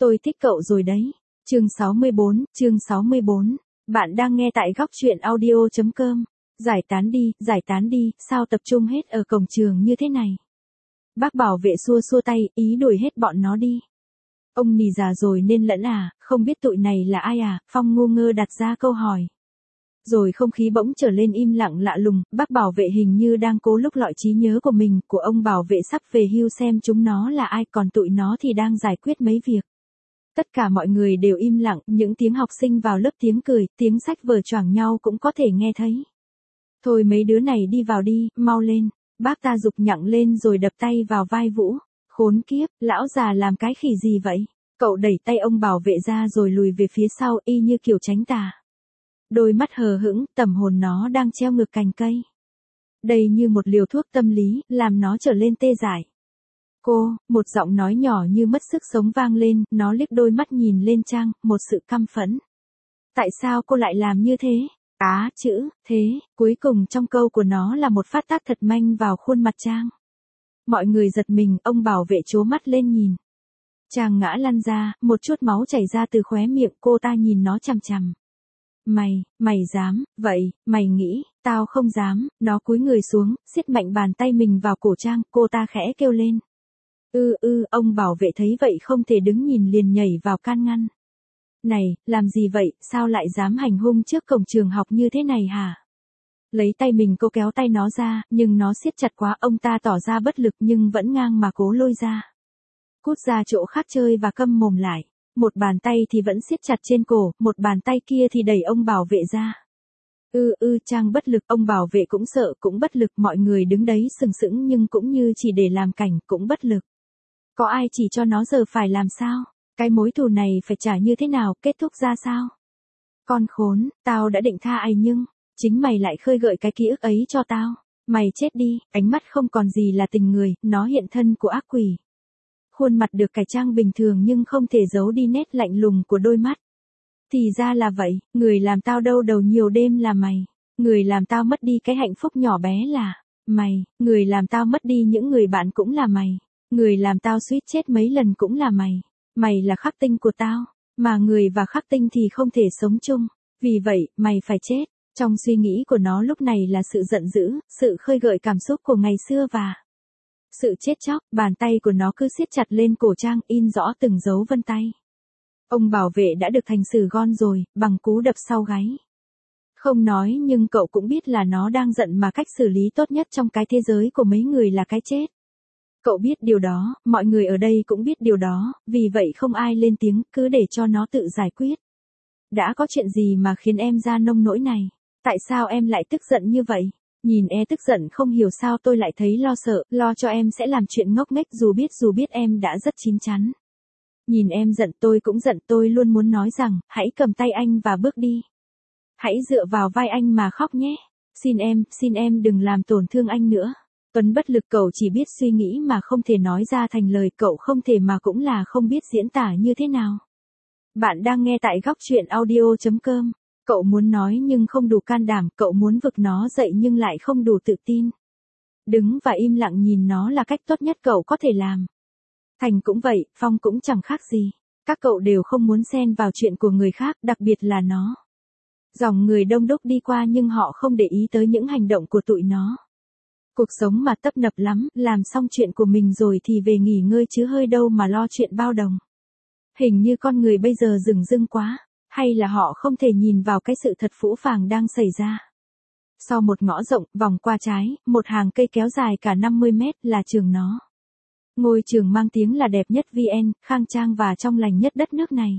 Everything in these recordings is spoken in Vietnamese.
Tôi thích cậu rồi đấy. Chương 64. Bạn đang nghe tại góc truyện audio.com. Giải tán đi, sao tập trung hết ở cổng trường như thế này? Bác bảo vệ xua xua tay, ý đuổi hết bọn nó đi. Ông nì già rồi nên lẫn à, không biết tụi này là ai à, Phong ngu ngơ đặt ra câu hỏi. Rồi không khí bỗng trở lên im lặng lạ lùng, bác bảo vệ hình như đang cố lục lọi trí nhớ của mình, của ông bảo vệ sắp về hưu xem chúng nó là ai, còn tụi nó thì đang giải quyết mấy việc. Tất cả mọi người đều im lặng, những tiếng học sinh vào lớp, tiếng cười, tiếng sách vở choảng nhau cũng có thể nghe thấy. Thôi mấy đứa này đi vào đi, mau lên. Bác ta giục nhặng lên rồi đập tay vào vai Vũ. Khốn kiếp, lão già làm cái khỉ gì vậy? Cậu đẩy tay ông bảo vệ ra rồi lùi về phía sau y như kiểu tránh tà. Đôi mắt hờ hững, tầm hồn nó đang treo ngược cành cây. Đây như một liều thuốc tâm lý, làm nó trở lên tê dại. Cô, một giọng nói nhỏ như mất sức sống vang lên, nó liếc đôi mắt nhìn lên Trang, một sự căm phẫn. Tại sao cô lại làm như thế? Chữ, thế, cuối cùng trong câu của nó là một phát tát thật manh vào khuôn mặt Trang. Mọi người giật mình, ông bảo vệ trố mắt lên nhìn. Trang ngã lăn ra, một chút máu chảy ra từ khóe miệng, cô ta nhìn nó chằm chằm. Mày dám, vậy, mày nghĩ, tao không dám, nó cúi người xuống, siết mạnh bàn tay mình vào cổ Trang, cô ta khẽ kêu lên. Ông bảo vệ thấy vậy không thể đứng nhìn liền nhảy vào can ngăn. Này, làm gì vậy, sao lại dám hành hung trước cổng trường học như thế này hả? Lấy tay mình cô kéo tay nó ra, nhưng nó siết chặt quá, ông ta tỏ ra bất lực nhưng vẫn ngang mà cố lôi ra. Cút ra chỗ khác chơi và câm mồm lại. Một bàn tay thì vẫn siết chặt trên cổ, một bàn tay kia thì đẩy ông bảo vệ ra. Trang bất lực, ông bảo vệ cũng sợ, cũng bất lực, mọi người đứng đấy sừng sững nhưng cũng như chỉ để làm cảnh, cũng bất lực. Có ai chỉ cho nó giờ phải làm sao? Cái mối thù này phải trả như thế nào, kết thúc ra sao? Con khốn, tao đã định tha ai nhưng, chính mày lại khơi gợi cái ký ức ấy cho tao. Mày chết đi, ánh mắt không còn gì là tình người, nó hiện thân của ác quỷ. Khuôn mặt được cải trang bình thường nhưng không thể giấu đi nét lạnh lùng của đôi mắt. Thì ra là vậy, người làm tao đau đầu nhiều đêm là mày. Người làm tao mất đi cái hạnh phúc nhỏ bé là mày. Người làm tao mất đi những người bạn cũng là mày. Người làm tao suýt chết mấy lần cũng là mày. Mày là khắc tinh của tao, mà người và khắc tinh thì không thể sống chung. Vì vậy, mày phải chết. Trong suy nghĩ của nó lúc này là sự giận dữ, sự khơi gợi cảm xúc của ngày xưa và sự chết chóc. Bàn tay của nó cứ siết chặt lên cổ Trang, in rõ từng dấu vân tay. Ông bảo vệ đã được thành xử gon rồi, bằng cú đập sau gáy. Không nói nhưng cậu cũng biết là nó đang giận mà cách xử lý tốt nhất trong cái thế giới của mấy người là cái chết. Cậu biết điều đó, mọi người ở đây cũng biết điều đó, vì vậy không ai lên tiếng, cứ để cho nó tự giải quyết. Đã có chuyện gì mà khiến em ra nông nỗi này? Tại sao em lại tức giận như vậy? Nhìn em tức giận không hiểu sao tôi lại thấy lo sợ, lo cho em sẽ làm chuyện ngốc nghếch dù biết em đã rất chín chắn. Nhìn em giận tôi cũng giận, tôi luôn muốn nói rằng, hãy cầm tay anh và bước đi. Hãy dựa vào vai anh mà khóc nhé. Xin em đừng làm tổn thương anh nữa. Tuấn bất lực, cậu chỉ biết suy nghĩ mà không thể nói ra thành lời, cậu không thể mà cũng là không biết diễn tả như thế nào. Bạn đang nghe tại góc truyện audio.com. Cậu muốn nói nhưng không đủ can đảm, cậu muốn vực nó dậy nhưng lại không đủ tự tin. Đứng và im lặng nhìn nó là cách tốt nhất cậu có thể làm. Thành cũng vậy, Phong cũng chẳng khác gì. Các cậu đều không muốn xen vào chuyện của người khác, đặc biệt là nó. Dòng người đông đúc đi qua nhưng họ không để ý tới những hành động của tụi nó. Cuộc sống mà tấp nập lắm, làm xong chuyện của mình rồi thì về nghỉ ngơi chứ hơi đâu mà lo chuyện bao đồng. Hình như con người bây giờ dửng dưng quá, hay là họ không thể nhìn vào cái sự thật phũ phàng đang xảy ra. Sau một ngõ rộng, vòng qua trái, một hàng cây kéo dài cả 50 mét là trường nó. Ngôi trường mang tiếng là đẹp nhất VN, khang trang và trong lành nhất đất nước này.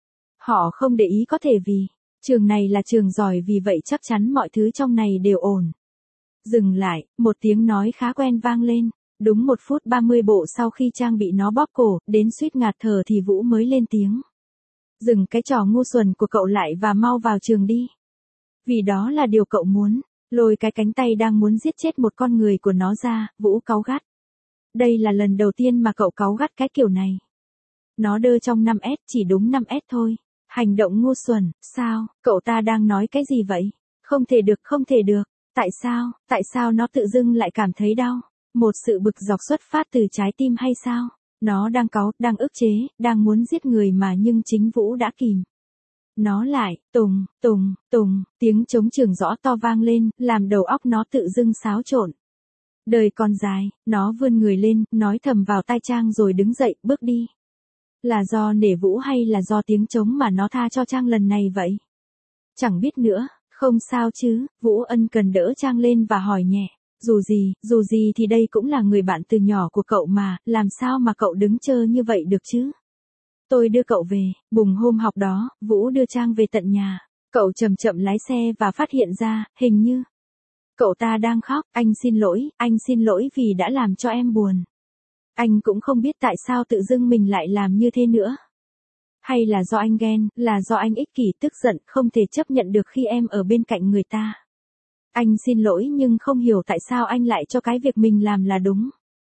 Họ không để ý có thể vì trường này là trường giỏi, vì vậy chắc chắn mọi thứ trong này đều ổn. Dừng lại, một tiếng nói khá quen vang lên. Đúng 1 phút 30 bộ sau khi Trang bị nó bóp cổ, đến suýt ngạt thở thì Vũ mới lên tiếng. Dừng cái trò ngu xuẩn của cậu lại và mau vào trường đi. Vì đó là điều cậu muốn. Lôi cái cánh tay đang muốn giết chết một con người của nó ra, Vũ cáu gắt. Đây là lần đầu tiên mà cậu cáu gắt cái kiểu này. Nó đơ trong 5S, chỉ đúng 5S thôi. Hành động ngu xuẩn, sao, cậu ta đang nói cái gì vậy? Không thể được. Tại sao nó tự dưng lại cảm thấy đau? Một sự bực dọc xuất phát từ trái tim hay sao? Nó đang cáu, đang ức chế, đang muốn giết người mà nhưng chính Vũ đã kìm. Nó lại, tùng, tùng, tùng, tiếng trống trường rõ to vang lên, làm đầu óc nó tự dưng xáo trộn. Đời còn dài, nó vươn người lên, nói thầm vào tai Trang rồi đứng dậy, bước đi. Là do nể Vũ hay là do tiếng trống mà nó tha cho Trang lần này vậy? Chẳng biết nữa, không sao chứ, Vũ ân cần đỡ Trang lên và hỏi nhẹ. Dù gì thì đây cũng là người bạn từ nhỏ của cậu mà, làm sao mà cậu đứng chơ như vậy được chứ? Tôi đưa cậu về, bùng hôm học đó, Vũ đưa Trang về tận nhà. Cậu chậm chậm lái xe và phát hiện ra, hình như cậu ta đang khóc, anh xin lỗi vì đã làm cho em buồn. Anh cũng không biết tại sao tự dưng mình lại làm như thế nữa. Hay là do anh ghen, là do anh ích kỷ tức giận, không thể chấp nhận được khi em ở bên cạnh người ta. Anh xin lỗi nhưng không hiểu tại sao anh lại cho cái việc mình làm là đúng.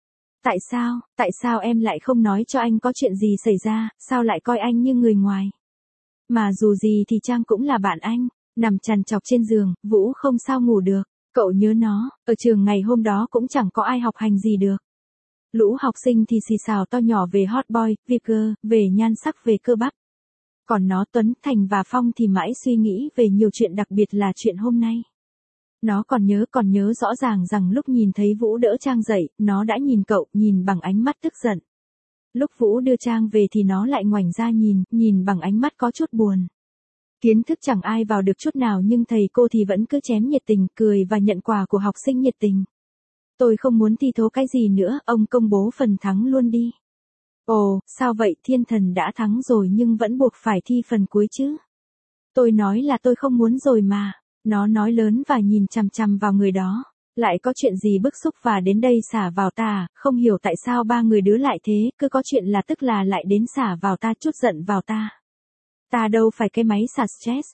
Tại sao em lại không nói cho anh có chuyện gì xảy ra, sao lại coi anh như người ngoài. Mà dù gì thì Trang cũng là bạn anh, nằm trằn trọc trên giường, Vũ không sao ngủ được, cậu nhớ nó, ở trường ngày hôm đó cũng chẳng có ai học hành gì được. Lũ học sinh thì xì xào to nhỏ về hot boy, Vicker, về nhan sắc về cơ bắp. Còn nó Tuấn, Thành và Phong thì mãi suy nghĩ về nhiều chuyện đặc biệt là chuyện hôm nay. Nó còn nhớ rõ ràng rằng lúc nhìn thấy Vũ đỡ Trang dậy, nó đã nhìn cậu, nhìn bằng ánh mắt tức giận. Lúc Vũ đưa Trang về thì nó lại ngoảnh ra nhìn bằng ánh mắt có chút buồn. Kiến thức chẳng ai vào được chút nào nhưng thầy cô thì vẫn cứ chém nhiệt tình, cười và nhận quà của học sinh nhiệt tình. Tôi không muốn thi thố cái gì nữa, ông công bố phần thắng luôn đi. Ồ, sao vậy, thiên thần đã thắng rồi nhưng vẫn buộc phải thi phần cuối chứ. Tôi nói là tôi không muốn rồi mà. Nó nói lớn và nhìn chằm chằm vào người đó. Lại có chuyện gì bức xúc và đến đây xả vào ta, không hiểu tại sao ba người đứa lại thế, cứ có chuyện là tức là lại đến xả vào ta, chút giận vào ta. Ta đâu phải cái máy xả stress.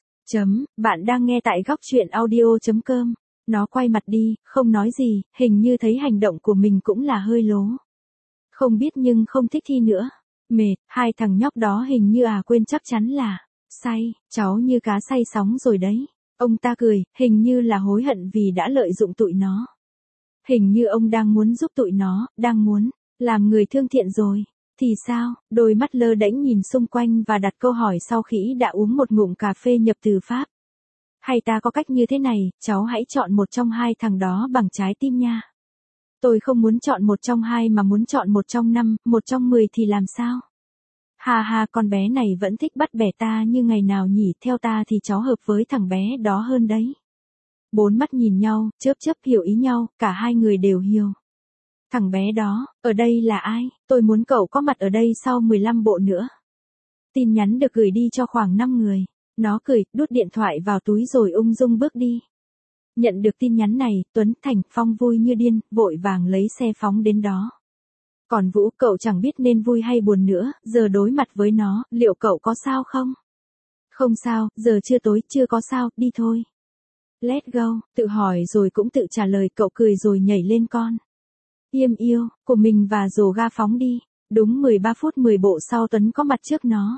Bạn đang nghe tại góc truyện audio.com. Nó quay mặt đi, không nói gì, hình như thấy hành động của mình cũng là hơi lố. Không biết nhưng không thích thi nữa. Mệt, hai thằng nhóc đó hình như quên chắc chắn là say, cháu như cá say sóng rồi đấy. Ông ta cười, hình như là hối hận vì đã lợi dụng tụi nó. Hình như ông đang muốn giúp tụi nó, đang muốn làm người thương thiện rồi. Thì sao? Đôi mắt lơ đễnh nhìn xung quanh và đặt câu hỏi sau khi đã uống một ngụm cà phê nhập từ Pháp. Hay ta có cách như thế này, cháu hãy chọn một trong hai thằng đó bằng trái tim nha. Tôi không muốn chọn một trong hai mà muốn chọn một trong 5, một trong 10 thì làm sao? Ha ha, con bé này vẫn thích bắt bẻ ta như ngày nào nhỉ, theo ta thì cháu hợp với thằng bé đó hơn đấy. Bốn mắt nhìn nhau, chớp hiểu ý nhau, cả hai người đều hiểu. Thằng bé đó, ở đây là ai? Tôi muốn cậu có mặt ở đây sau 15 bộ nữa. Tin nhắn được gửi đi cho khoảng 5 người. Nó cười, đút điện thoại vào túi rồi ung dung bước đi. Nhận được tin nhắn này, Tuấn, Thành, Phong vui như điên, vội vàng lấy xe phóng đến đó. Còn Vũ, cậu chẳng biết nên vui hay buồn nữa, giờ đối mặt với nó, liệu cậu có sao không? Không sao, giờ chưa tối, chưa có sao, đi thôi. Let's go, tự hỏi rồi cũng tự trả lời, cậu cười rồi nhảy lên con Yêm yêu của mình và rồ ga phóng đi. Đúng 13 phút 10 bộ sau Tuấn có mặt trước nó.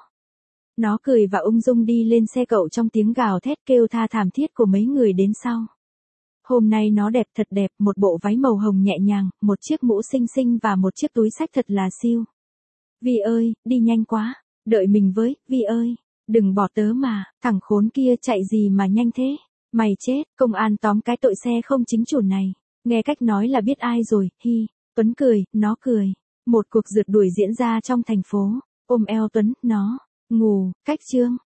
Nó cười và ung dung đi lên xe cậu trong tiếng gào thét kêu tha thảm thiết của mấy người đến sau. Hôm nay nó đẹp, thật đẹp, một bộ váy màu hồng nhẹ nhàng, một chiếc mũ xinh xinh và một chiếc túi xách thật là siêu. Vi ơi, đi nhanh quá, đợi mình với, Vi ơi, đừng bỏ tớ mà, thằng khốn kia chạy gì mà nhanh thế, mày chết, công an tóm cái tội xe không chính chủ này, nghe cách nói là biết ai rồi, hi, Tuấn cười, nó cười, một cuộc rượt đuổi diễn ra trong thành phố, ôm eo Tuấn, nó, ngủ, cách chương.